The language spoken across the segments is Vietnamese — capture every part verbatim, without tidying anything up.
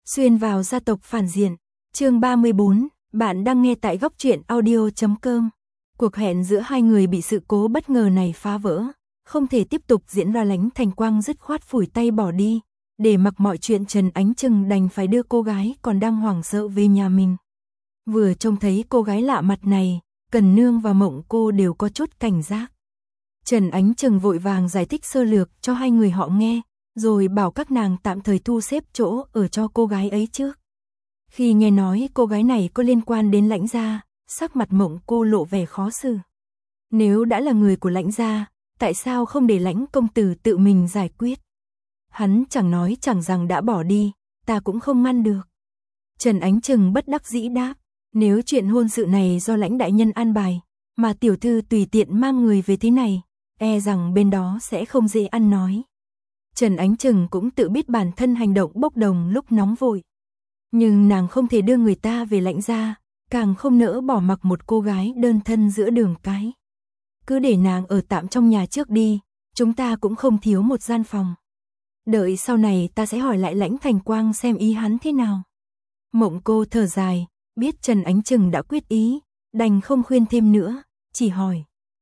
Xuyên vào gia tộc phản diện. Chương ba mươi bốn, bạn đang nghe tại góc truyện audio chấm com. Cuộc hẹn giữa hai người bị sự cố bất ngờ này phá vỡ, không thể tiếp tục diễn ra. Lãnh Thành Quang dứt khoát phủi tay bỏ đi, để mặc mọi chuyện. Trần Ánh Trừng đành phải đưa cô gái còn đang hoảng sợ về nhà mình. Vừa trông thấy cô gái lạ mặt này, Cần Nương và Mộng Cô đều có chút cảnh giác. Trần Ánh Trừng vội vàng giải thích sơ lược cho hai người họ nghe, rồi bảo các nàng tạm thời thu xếp chỗ ở cho cô gái ấy trước. Khi nghe nói cô gái này có liên quan đến Lãnh gia, sắc mặt Mộng Cô lộ vẻ khó xử. Nếu đã là người của Lãnh gia, tại sao không để Lãnh công tử tự mình giải quyết? Hắn chẳng nói chẳng rằng đã bỏ đi, ta cũng không ngăn được. Trần Ánh Trừng bất đắc dĩ đáp, nếu chuyện hôn sự này do Lãnh đại nhân an bài, mà tiểu thư tùy tiện mang người về thế này, e rằng bên đó sẽ không dễ ăn nói. Trần Ánh Trừng cũng tự biết bản thân hành động bốc đồng lúc nóng vội. Nhưng nàng không thể đưa người ta về Lãnh gia, càng không nỡ bỏ mặc một cô gái đơn thân giữa đường cái. Cứ để nàng ở tạm trong nhà trước đi, chúng ta cũng không thiếu một gian phòng. Đợi sau này ta sẽ hỏi lại Lãnh Thành Quang xem ý hắn thế nào. Mộng Cô thở dài, biết Trần Ánh Trừng đã quyết ý, đành không khuyên thêm nữa, chỉ hỏi.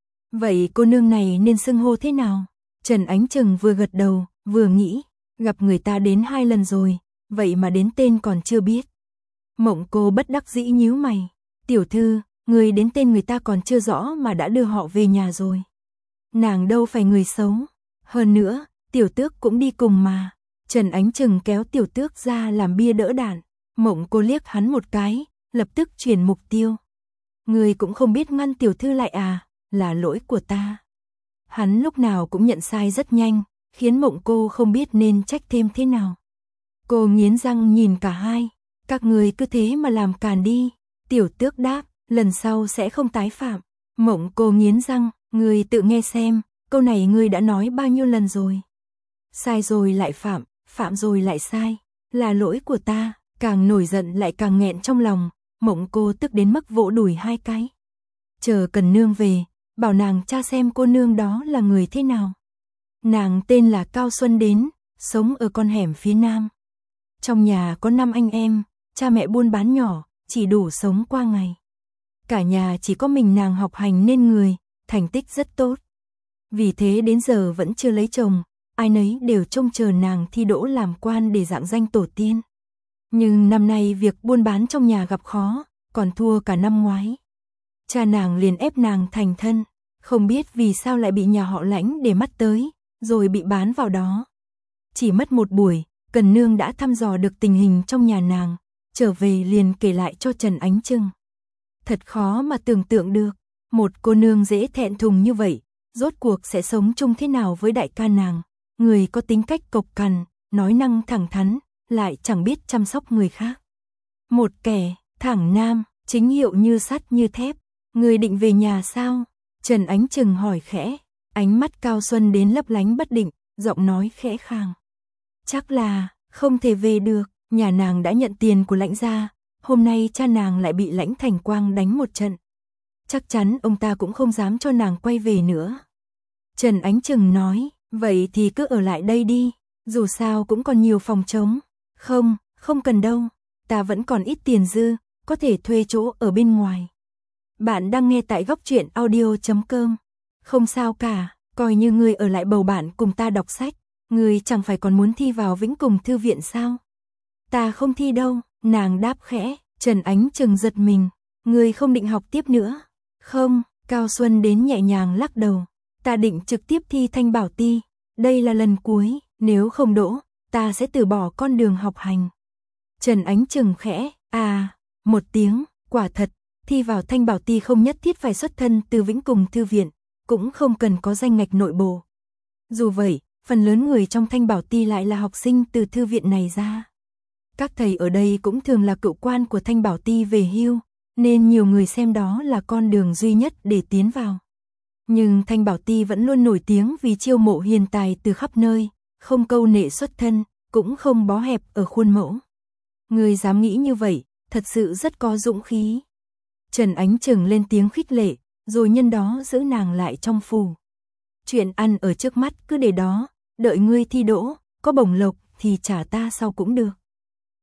Vậy cô nương này nên xưng hô thế nào? Trần Ánh Trừng vừa gật đầu, vừa nghĩ, gặp người ta đến hai lần rồi, vậy mà đến tên còn chưa biết. Mộng Cô bất đắc dĩ nhíu mày, tiểu thư, người đến tên người ta còn chưa rõ mà đã đưa họ về nhà rồi. Nàng đâu phải người xấu, hơn nữa, tiểu tước cũng đi cùng mà. Trần Ánh Trừng kéo tiểu tước ra làm bia đỡ đạn. Mộng Cô liếc hắn một cái, lập tức chuyển mục tiêu. Người cũng không biết ngăn tiểu thư lại à, là lỗi của ta. Hắn lúc nào cũng nhận sai rất nhanh, khiến Mộng Cô không biết nên trách thêm thế nào. Cô nghiến răng nhìn cả hai, các người cứ thế mà làm càn đi. Tiểu tước đáp, lần sau sẽ không tái phạm. Mộng Cô nghiến răng, người tự nghe xem, câu này người đã nói bao nhiêu lần rồi. Sai rồi lại phạm, phạm rồi lại sai, là lỗi của ta. Càng nổi giận lại càng nghẹn trong lòng, Mộng Cô tức đến mức vỗ đùi hai cái. Chờ Cần Nương về, bảo nàng tra xem cô nương đó là người thế nào. Nàng tên là Cao Xuân Đến, sống ở con hẻm phía nam. Trong nhà có năm anh em, cha mẹ buôn bán nhỏ, chỉ đủ sống qua ngày. Cả nhà chỉ có mình nàng học hành nên người, thành tích rất tốt. Vì thế đến giờ vẫn chưa lấy chồng, ai nấy đều trông chờ nàng thi đỗ làm quan để rạng danh tổ tiên. Nhưng năm nay việc buôn bán trong nhà gặp khó, còn thua cả năm ngoái. Cha nàng liền ép nàng thành thân, không biết vì sao lại bị nhà họ Lãnh để mắt tới, rồi bị bán vào đó. Chỉ mất một buổi, Cần Nương đã thăm dò được tình hình trong nhà nàng, trở về liền kể lại cho Trần Ánh Trừng. Thật khó mà tưởng tượng được, một cô nương dễ thẹn thùng như vậy, rốt cuộc sẽ sống chung thế nào với đại ca nàng, người có tính cách cộc cằn, nói năng thẳng thắn, lại chẳng biết chăm sóc người khác. Một kẻ, thẳng nam, chính hiệu như sắt như thép, người định về nhà sao? Trần Ánh Trừng hỏi khẽ, ánh mắt Cao Xuân Đến lấp lánh bất định, giọng nói khẽ khàng. Chắc là, không thể về được, nhà nàng đã nhận tiền của Lãnh gia, hôm nay cha nàng lại bị Lãnh Thành Quang đánh một trận. Chắc chắn ông ta cũng không dám cho nàng quay về nữa. Trần Ánh Trừng nói, vậy thì cứ ở lại đây đi, dù sao cũng còn nhiều phòng trống. Không, không cần đâu, ta vẫn còn ít tiền dư, có thể thuê chỗ ở bên ngoài. Bạn đang nghe tại góc truyện audio chấm com. Không sao cả, coi như người ở lại bầu bạn cùng ta đọc sách, người chẳng phải còn muốn thi vào Vĩnh Cùng Thư viện sao? Ta không thi đâu, nàng đáp khẽ. Trần Ánh Trừng giật mình, người không định học tiếp nữa? Không, Cao Xuân Đến nhẹ nhàng lắc đầu, ta định trực tiếp thi Thanh Bảo Ti, đây là lần cuối, nếu không đỗ, ta sẽ từ bỏ con đường học hành. Trần Ánh Trừng khẽ, à, một tiếng, quả thật, thi vào Thanh Bảo Ti không nhất thiết phải xuất thân từ Vĩnh Cùng Thư viện, cũng không cần có danh ngạch nội bộ. Dù vậy, phần lớn người trong Thanh Bảo Ti lại là học sinh từ thư viện này ra. Các thầy ở đây cũng thường là cựu quan của Thanh Bảo Ti về hưu, nên nhiều người xem đó là con đường duy nhất để tiến vào. Nhưng Thanh Bảo Ti vẫn luôn nổi tiếng vì chiêu mộ hiền tài từ khắp nơi, không câu nệ xuất thân, cũng không bó hẹp ở khuôn mẫu. Người dám nghĩ như vậy, thật sự rất có dũng khí. Trần Ánh Trừng lên tiếng khích lệ, rồi nhân đó giữ nàng lại trong phủ. Chuyện ăn ở trước mắt cứ để đó, đợi ngươi thi đỗ, có bổng lộc thì trả ta sau cũng được.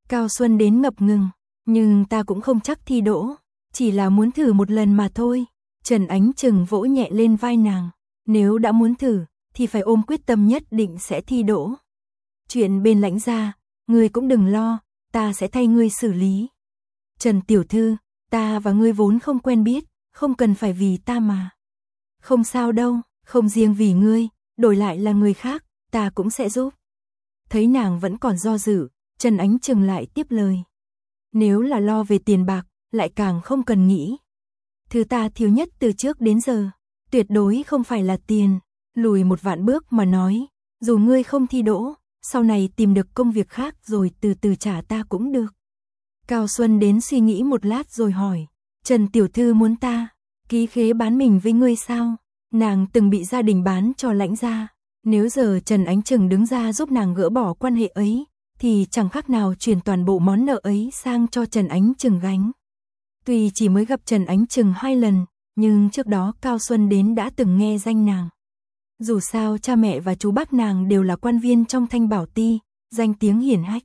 Cao Xuân đến ngập ngừng, nhưng ta cũng không chắc thi đỗ, chỉ là muốn thử một lần mà thôi. Trần Ánh Trừng vỗ nhẹ lên vai nàng, nếu đã muốn thử, thì phải ôm quyết tâm nhất định sẽ thi đỗ. Chuyện bên Lãnh gia, ngươi cũng đừng lo, ta sẽ thay ngươi xử lý. Trần tiểu thư, ta và ngươi vốn không quen biết, không cần phải vì ta mà. Không sao đâu, không riêng vì ngươi, đổi lại là người khác, ta cũng sẽ giúp. Thấy nàng vẫn còn do dự, Trần Ánh Trừng lại tiếp lời. Nếu là lo về tiền bạc, lại càng không cần nghĩ. Thứ ta thiếu nhất từ trước đến giờ, tuyệt đối không phải là tiền. Lùi một vạn bước mà nói, dù ngươi không thi đỗ, sau này tìm được công việc khác rồi từ từ trả ta cũng được. Cao Xuân đến suy nghĩ một lát rồi hỏi, Trần tiểu thư muốn ta ký khế bán mình với ngươi sao? Nàng từng bị gia đình bán cho Lãnh gia, nếu giờ Trần Ánh Trừng đứng ra giúp nàng gỡ bỏ quan hệ ấy, thì chẳng khác nào chuyển toàn bộ món nợ ấy sang cho Trần Ánh Trừng gánh. Tuy chỉ mới gặp Trần Ánh Trừng hai lần, nhưng trước đó Cao Xuân đến đã từng nghe danh nàng. Dù sao cha mẹ và chú bác nàng đều là quan viên trong Thanh Bảo Ti, danh tiếng hiển hách.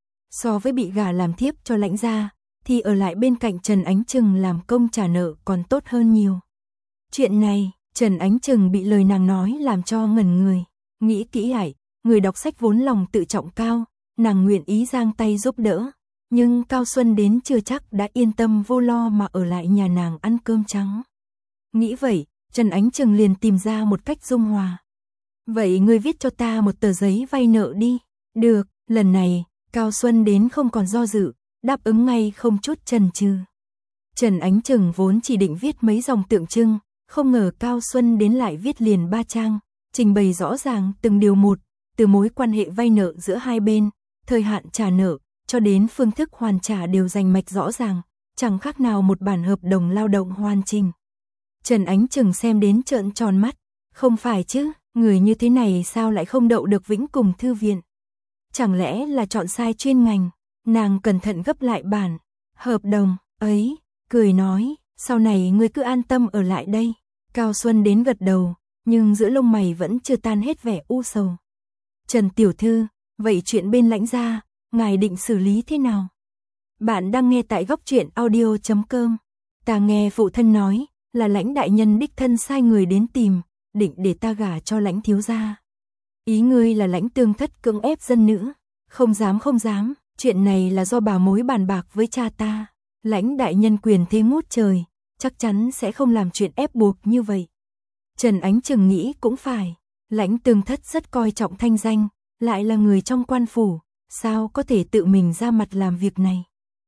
So với bị gả làm thiếp cho Lãnh gia, thì ở lại bên cạnh Trần Ánh Trừng làm công trả nợ còn tốt hơn nhiều. Chuyện này, Trần Ánh Trừng bị lời nàng nói làm cho ngẩn người. Nghĩ kỹ lại, người đọc sách vốn lòng tự trọng cao, nàng nguyện ý giang tay giúp đỡ. Nhưng Cao Xuân đến chưa chắc đã yên tâm vô lo mà ở lại nhà nàng ăn cơm trắng. Nghĩ vậy, Trần Ánh Trừng liền tìm ra một cách dung hòa. Vậy ngươi viết cho ta một tờ giấy vay nợ đi. Được, lần này, Cao Xuân đến không còn do dự, đáp ứng ngay không chút chần chừ. Trần Ánh Trừng vốn chỉ định viết mấy dòng tượng trưng, không ngờ Cao Xuân đến lại viết liền ba trang, trình bày rõ ràng từng điều một, từ mối quan hệ vay nợ giữa hai bên, thời hạn trả nợ, cho đến phương thức hoàn trả đều rành mạch rõ ràng, chẳng khác nào một bản hợp đồng lao động hoàn chỉnh. Trần Ánh Trừng xem đến trợn tròn mắt, không phải chứ, người như thế này sao lại không đậu được Vĩnh Cùng Thư viện? Chẳng lẽ là chọn sai chuyên ngành? Nàng cẩn thận gấp lại bản hợp đồng ấy, cười nói, sau này ngươi cứ an tâm ở lại đây. Cao Xuân đến gật đầu, nhưng giữa lông mày vẫn chưa tan hết vẻ u sầu. Trần tiểu thư, vậy chuyện bên Lãnh gia, ngài định xử lý thế nào? Bạn đang nghe tại góc truyện audio chấm com. Ta nghe phụ thân nói, là Lãnh đại nhân đích thân sai người đến tìm, định để ta gả cho Lãnh thiếu gia. Ý ngươi là Lãnh Tương Thất cưỡng ép dân nữ? Không dám không dám, chuyện này là do bà mối bàn bạc với cha ta. Lãnh đại nhân quyền thế ngút trời, chắc chắn sẽ không làm chuyện ép buộc như vậy. Trần Ánh Trừng nghĩ cũng phải, Lãnh Tương Thất rất coi trọng thanh danh, lại là người trong quan phủ, sao có thể tự mình ra mặt làm việc này.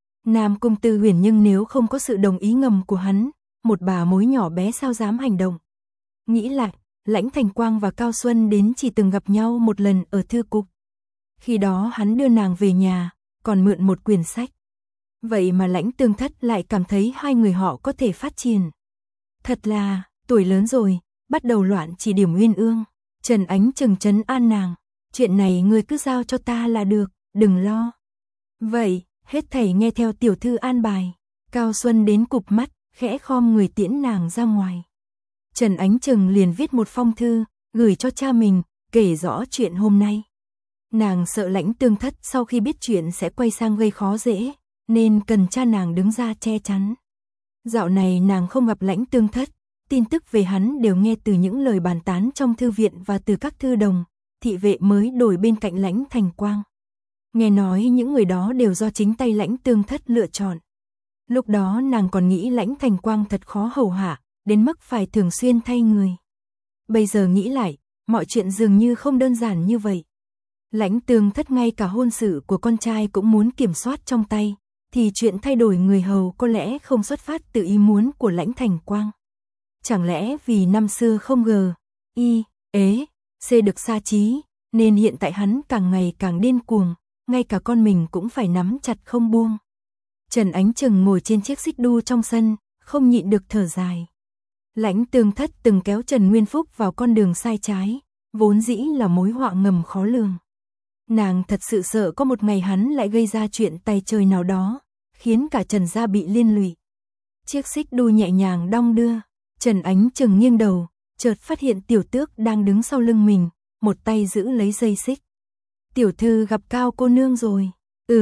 Nam Cung Tư Huyền nhưng nếu không có sự đồng ý ngầm của hắn, một bà mối nhỏ bé sao dám hành động. Nghĩ lại, Lãnh Thành Quang và Cao Xuân đến chỉ từng gặp nhau một lần ở thư cục. Khi đó hắn đưa nàng về nhà, còn mượn một quyển sách. Vậy mà Lãnh Tương Thất lại cảm thấy hai người họ có thể phát triển. Thật là, tuổi lớn rồi, bắt đầu loạn chỉ điểm uyên ương. Trần Ánh Trừng trấn an nàng, chuyện này ngươi cứ giao cho ta là được, đừng lo. Vậy, hết thảy nghe theo tiểu thư an bài. Cao Xuân đến cụp mắt, khẽ khom người tiễn nàng ra ngoài. Trần Ánh Trừng liền viết một phong thư, gửi cho cha mình, kể rõ chuyện hôm nay. Nàng sợ Lãnh Tương Thất sau khi biết chuyện sẽ quay sang gây khó dễ, nên cần cha nàng đứng ra che chắn. Dạo này nàng không gặp Lãnh Tương Thất, tin tức về hắn đều nghe từ những lời bàn tán trong thư viện và từ các thư đồng, thị vệ mới đổi bên cạnh Lãnh Thành Quang. Nghe nói những người đó đều do chính tay Lãnh Tương Thất lựa chọn. Lúc đó nàng còn nghĩ Lãnh Thành Quang thật khó hầu hạ, đến mức phải thường xuyên thay người. Bây giờ nghĩ lại, mọi chuyện dường như không đơn giản như vậy. Lãnh Tương Thất ngay cả hôn sự của con trai cũng muốn kiểm soát trong tay, thì chuyện thay đổi người hầu có lẽ không xuất phát từ ý muốn của Lãnh Thành Quang. Chẳng lẽ vì năm xưa không gờ, y, ế, c được sa trí, nên hiện tại hắn càng ngày càng điên cuồng, ngay cả con mình cũng phải nắm chặt không buông. Trần Ánh Trừng ngồi trên chiếc xích đu trong sân, không nhịn được thở dài. Lãnh Tương Thất từng kéo Trần Nguyên Phúc vào con đường sai trái, vốn dĩ là mối họa ngầm khó lường. Nàng thật sự sợ có một ngày hắn lại gây ra chuyện tay trời nào đó, khiến cả Trần gia bị liên lụy. Chiếc xích đu nhẹ nhàng đong đưa, Trần Ánh Trừng nghiêng đầu, chợt phát hiện Tiểu Tước đang đứng sau lưng mình, một tay giữ lấy dây xích. Tiểu thư gặp Cao cô nương rồi. Ừ,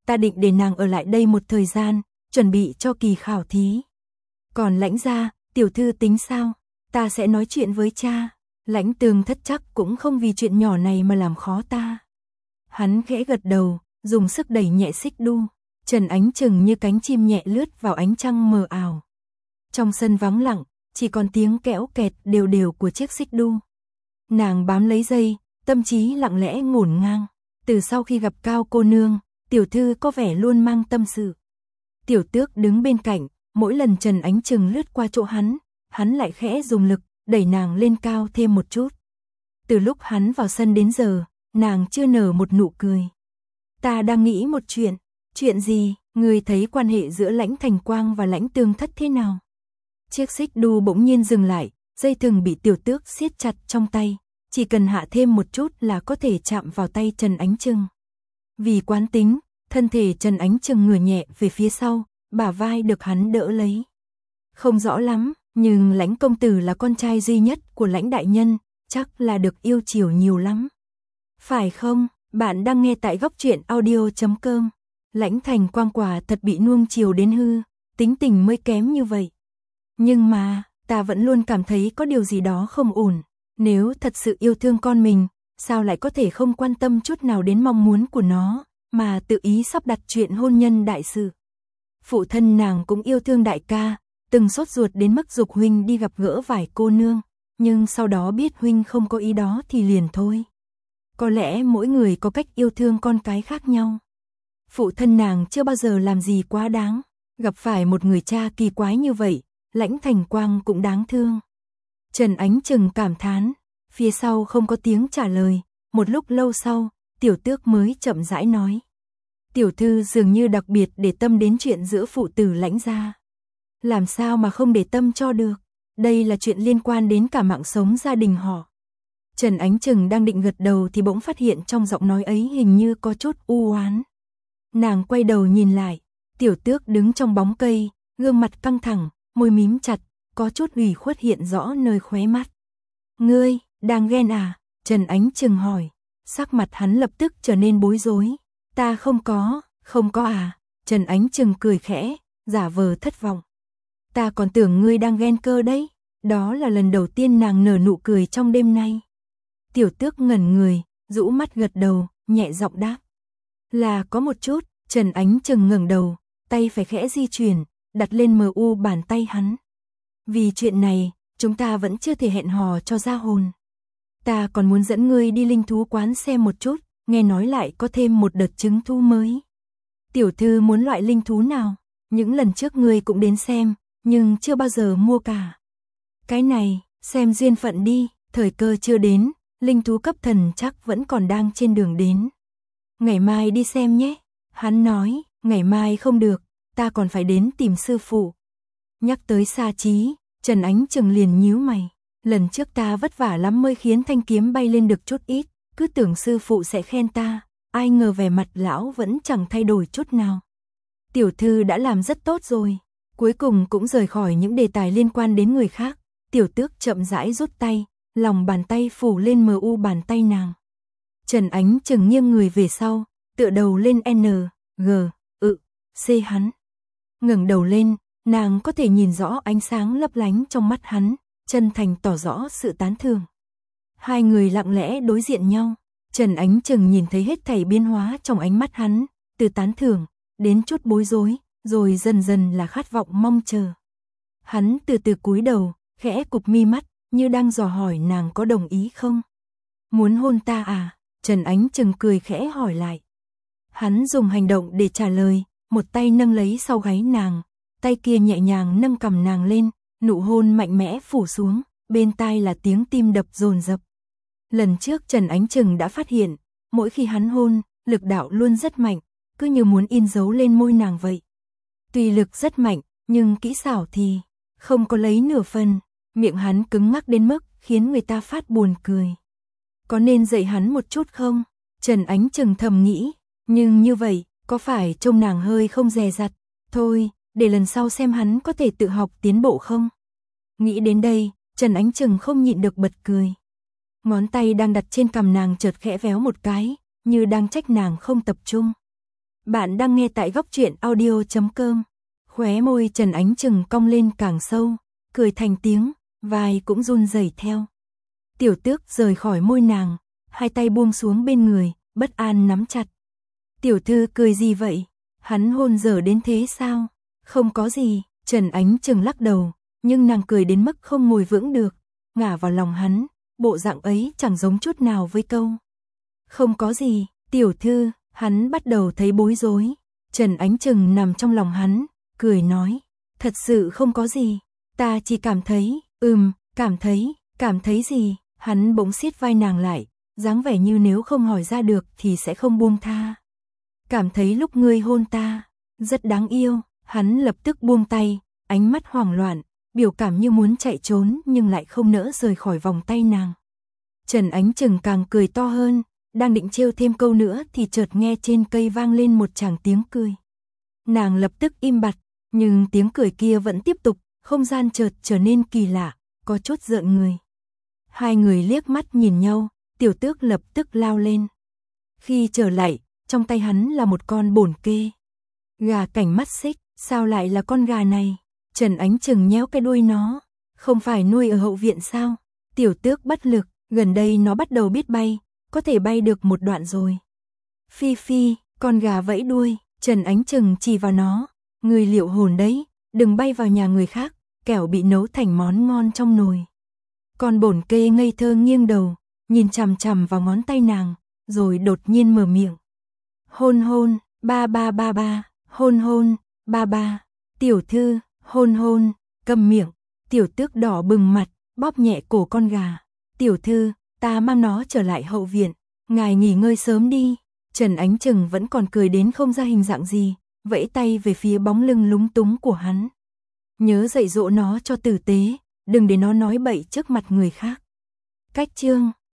ta định để nàng ở lại đây một thời gian, chuẩn bị cho kỳ khảo thí. Còn Lãnh gia, tiểu thư tính sao? Ta sẽ nói chuyện với cha. Lãnh Tường Thất chắc cũng không vì chuyện nhỏ này mà làm khó ta. Hắn khẽ gật đầu, dùng sức đẩy nhẹ xích đu. Trần Ánh Trừng như cánh chim nhẹ lướt vào ánh trăng mờ ảo. Trong sân vắng lặng, chỉ còn tiếng kẽo kẹt đều đều của chiếc xích đu. Nàng bám lấy dây, tâm trí lặng lẽ ngổn ngang. Từ sau khi gặp Cao cô nương, tiểu thư có vẻ luôn mang tâm sự. Tiểu Tước đứng bên cạnh, mỗi lần Trần Ánh Trừng lướt qua chỗ hắn, hắn lại khẽ dùng lực, đẩy nàng lên cao thêm một chút. Từ lúc hắn vào sân đến giờ, nàng chưa nở một nụ cười. Ta đang nghĩ một chuyện. Chuyện gì? Ngươi thấy quan hệ giữa Lãnh Thành Quang và Lãnh Tường Thất thế nào? Chiếc xích đu bỗng nhiên dừng lại, dây thừng bị Tiểu Tước siết chặt trong tay. Chỉ cần hạ thêm một chút là có thể chạm vào tay Trần Ánh Trừng. Vì quán tính, thân thể Trần Ánh Trừng ngửa nhẹ về phía sau, bả vai được hắn đỡ lấy. Không rõ lắm, nhưng Lãnh công tử là con trai duy nhất của Lãnh đại nhân, chắc là được yêu chiều nhiều lắm. Phải không? Bạn đang nghe tại góc truyện audio chấm com. Lãnh Thành Quang quả thật bị nuông chiều đến hư, tính tình mới kém như vậy. Nhưng mà, ta vẫn luôn cảm thấy có điều gì đó không ổn. Nếu thật sự yêu thương con mình, sao lại có thể không quan tâm chút nào đến mong muốn của nó, mà tự ý sắp đặt chuyện hôn nhân đại sự. Phụ thân nàng cũng yêu thương đại ca, từng sốt ruột đến mức giục huynh đi gặp gỡ vài cô nương, nhưng sau đó biết huynh không có ý đó thì liền thôi. Có lẽ mỗi người có cách yêu thương con cái khác nhau. Phụ thân nàng chưa bao giờ làm gì quá đáng, gặp phải một người cha kỳ quái như vậy, Lãnh Thành Quang cũng đáng thương. Trần Ánh Trừng cảm thán, phía sau không có tiếng trả lời, một lúc lâu sau, Tiểu Tước mới chậm rãi nói. Tiểu thư dường như đặc biệt để tâm đến chuyện giữa phụ tử Lãnh gia. Làm sao mà không để tâm cho được, đây là chuyện liên quan đến cả mạng sống gia đình họ. Trần Ánh Trừng đang định gật đầu thì bỗng phát hiện trong giọng nói ấy hình như có chút u oán. Nàng quay đầu nhìn lại, Tiểu Tước đứng trong bóng cây, gương mặt căng thẳng, môi mím chặt, có chút ủy khuất hiện rõ nơi khóe mắt. Ngươi, đang ghen à? Trần Ánh Trừng hỏi, sắc mặt hắn lập tức trở nên bối rối. Ta không có, không có à? Trần Ánh Trừng cười khẽ, giả vờ thất vọng. Ta còn tưởng ngươi đang ghen cơ đấy. Đó là lần đầu tiên nàng nở nụ cười trong đêm nay. Tiểu Tước ngẩn người, rũ mắt gật đầu, nhẹ giọng đáp. Là có một chút. Trần Ánh Trừng ngẩng đầu, tay phải khẽ di chuyển, đặt lên mờ u bàn tay hắn. Vì chuyện này, chúng ta vẫn chưa thể hẹn hò cho ra hồn. Ta còn muốn dẫn ngươi đi linh thú quán xem một chút, nghe nói lại có thêm một đợt trứng thú mới. Tiểu thư muốn loại linh thú nào? Những lần trước ngươi cũng đến xem, nhưng chưa bao giờ mua cả. Cái này, xem duyên phận đi, thời cơ chưa đến, linh thú cấp thần chắc vẫn còn đang trên đường đến. Ngày mai đi xem nhé. Hắn nói, ngày mai không được, ta còn phải đến tìm sư phụ. Nhắc tới Sa Chí, Trần Ánh Trừng liền nhíu mày. Lần trước ta vất vả lắm mới khiến thanh kiếm bay lên được chút ít, cứ tưởng sư phụ sẽ khen ta, ai ngờ vẻ mặt lão vẫn chẳng thay đổi chút nào. Tiểu thư đã làm rất tốt rồi. Cuối cùng cũng rời khỏi những đề tài liên quan đến người khác. Tiểu Tước chậm rãi rút tay, lòng bàn tay phủ lên mờ u bàn tay nàng. Trần Ánh Trừng nghiêng người về sau, tựa đầu lên N, G, ự, C hắn. Ngẩng đầu lên, nàng có thể nhìn rõ ánh sáng lấp lánh trong mắt hắn, chân thành tỏ rõ sự tán thưởng. Hai người lặng lẽ đối diện nhau, Trần Ánh Trừng nhìn thấy hết thảy biến hóa trong ánh mắt hắn, từ tán thưởng đến chút bối rối, rồi dần dần là khát vọng mong chờ. Hắn từ từ cúi đầu, khẽ cụp mi mắt, như đang dò hỏi nàng có đồng ý không. Muốn hôn ta à? Trần Ánh Trừng cười khẽ hỏi lại. Hắn dùng hành động để trả lời, một tay nâng lấy sau gáy nàng, tay kia nhẹ nhàng nâng cằm nàng lên, nụ hôn mạnh mẽ phủ xuống, bên tai là tiếng tim đập dồn dập. Lần trước Trần Ánh Trừng đã phát hiện, mỗi khi hắn hôn, lực đạo luôn rất mạnh, cứ như muốn in dấu lên môi nàng vậy. Tuy lực rất mạnh, nhưng kỹ xảo thì không có lấy nửa phần, miệng hắn cứng ngắc đến mức khiến người ta phát buồn cười. Có nên dạy hắn một chút không? Trần Ánh Trừng thầm nghĩ, nhưng như vậy, có phải trông nàng hơi không dè dặt? Thôi, để lần sau xem hắn có thể tự học tiến bộ không? Nghĩ đến đây, Trần Ánh Trừng không nhịn được bật cười. Ngón tay đang đặt trên cằm nàng chợt khẽ véo một cái, như đang trách nàng không tập trung. Bạn đang nghe tại góc truyện audio chấm com. Khóe môi Trần Ánh Trừng cong lên càng sâu, cười thành tiếng, vai cũng run rẩy theo. Tiểu Tước rời khỏi môi nàng, hai tay buông xuống bên người, bất an nắm chặt. Tiểu thư cười gì vậy? Hắn hôn dở đến thế sao? Không có gì, Trần Ánh Trừng lắc đầu, nhưng nàng cười đến mức không ngồi vững được, ngả vào lòng hắn, bộ dạng ấy chẳng giống chút nào với câu. Không có gì, tiểu thư, hắn bắt đầu thấy bối rối. Trần Ánh Trừng nằm trong lòng hắn, cười nói, thật sự không có gì, ta chỉ cảm thấy, ừm, cảm thấy, cảm thấy gì? Hắn bỗng siết vai nàng lại, dáng vẻ như nếu không hỏi ra được thì sẽ không buông tha. Cảm thấy lúc ngươi hôn ta, rất đáng yêu. Hắn lập tức buông tay, ánh mắt hoảng loạn, biểu cảm như muốn chạy trốn nhưng lại không nỡ rời khỏi vòng tay nàng. Trần Ánh Trừng càng cười to hơn, đang định trêu thêm câu nữa thì chợt nghe trên cây vang lên một tràng tiếng cười. Nàng lập tức im bặt, nhưng tiếng cười kia vẫn tiếp tục, không gian chợt trở nên kỳ lạ, có chút rợn người. Hai người liếc mắt nhìn nhau, Tiểu Tước lập tức lao lên. Khi trở lại, trong tay hắn là một con bổn kê. Gà cảnh mắt xích, sao lại là con gà này? Trần Ánh Trừng nhéo cái đuôi nó, không phải nuôi ở hậu viện sao? Tiểu Tước bất lực, gần đây nó bắt đầu biết bay, có thể bay được một đoạn rồi. Phi phi, con gà vẫy đuôi, Trần Ánh Trừng chỉ vào nó, người liệu hồn đấy, đừng bay vào nhà người khác, kẻo bị nấu thành món ngon trong nồi. Con bổn kê ngây thơ nghiêng đầu, nhìn chằm chằm vào ngón tay nàng, rồi đột nhiên mở miệng. Hôn hôn, ba ba ba ba, hôn hôn, ba ba, tiểu thư, hôn hôn, cầm miệng. Tiểu Tước đỏ bừng mặt, bóp nhẹ cổ con gà. Tiểu thư, ta mang nó trở lại hậu viện, ngài nghỉ ngơi sớm đi. Trần Ánh Trừng vẫn còn cười đến không ra hình dạng gì, vẫy tay về phía bóng lưng lúng túng của hắn. Nhớ dạy dỗ nó cho tử tế, đừng để nó nói bậy trước mặt người khác. Cách chương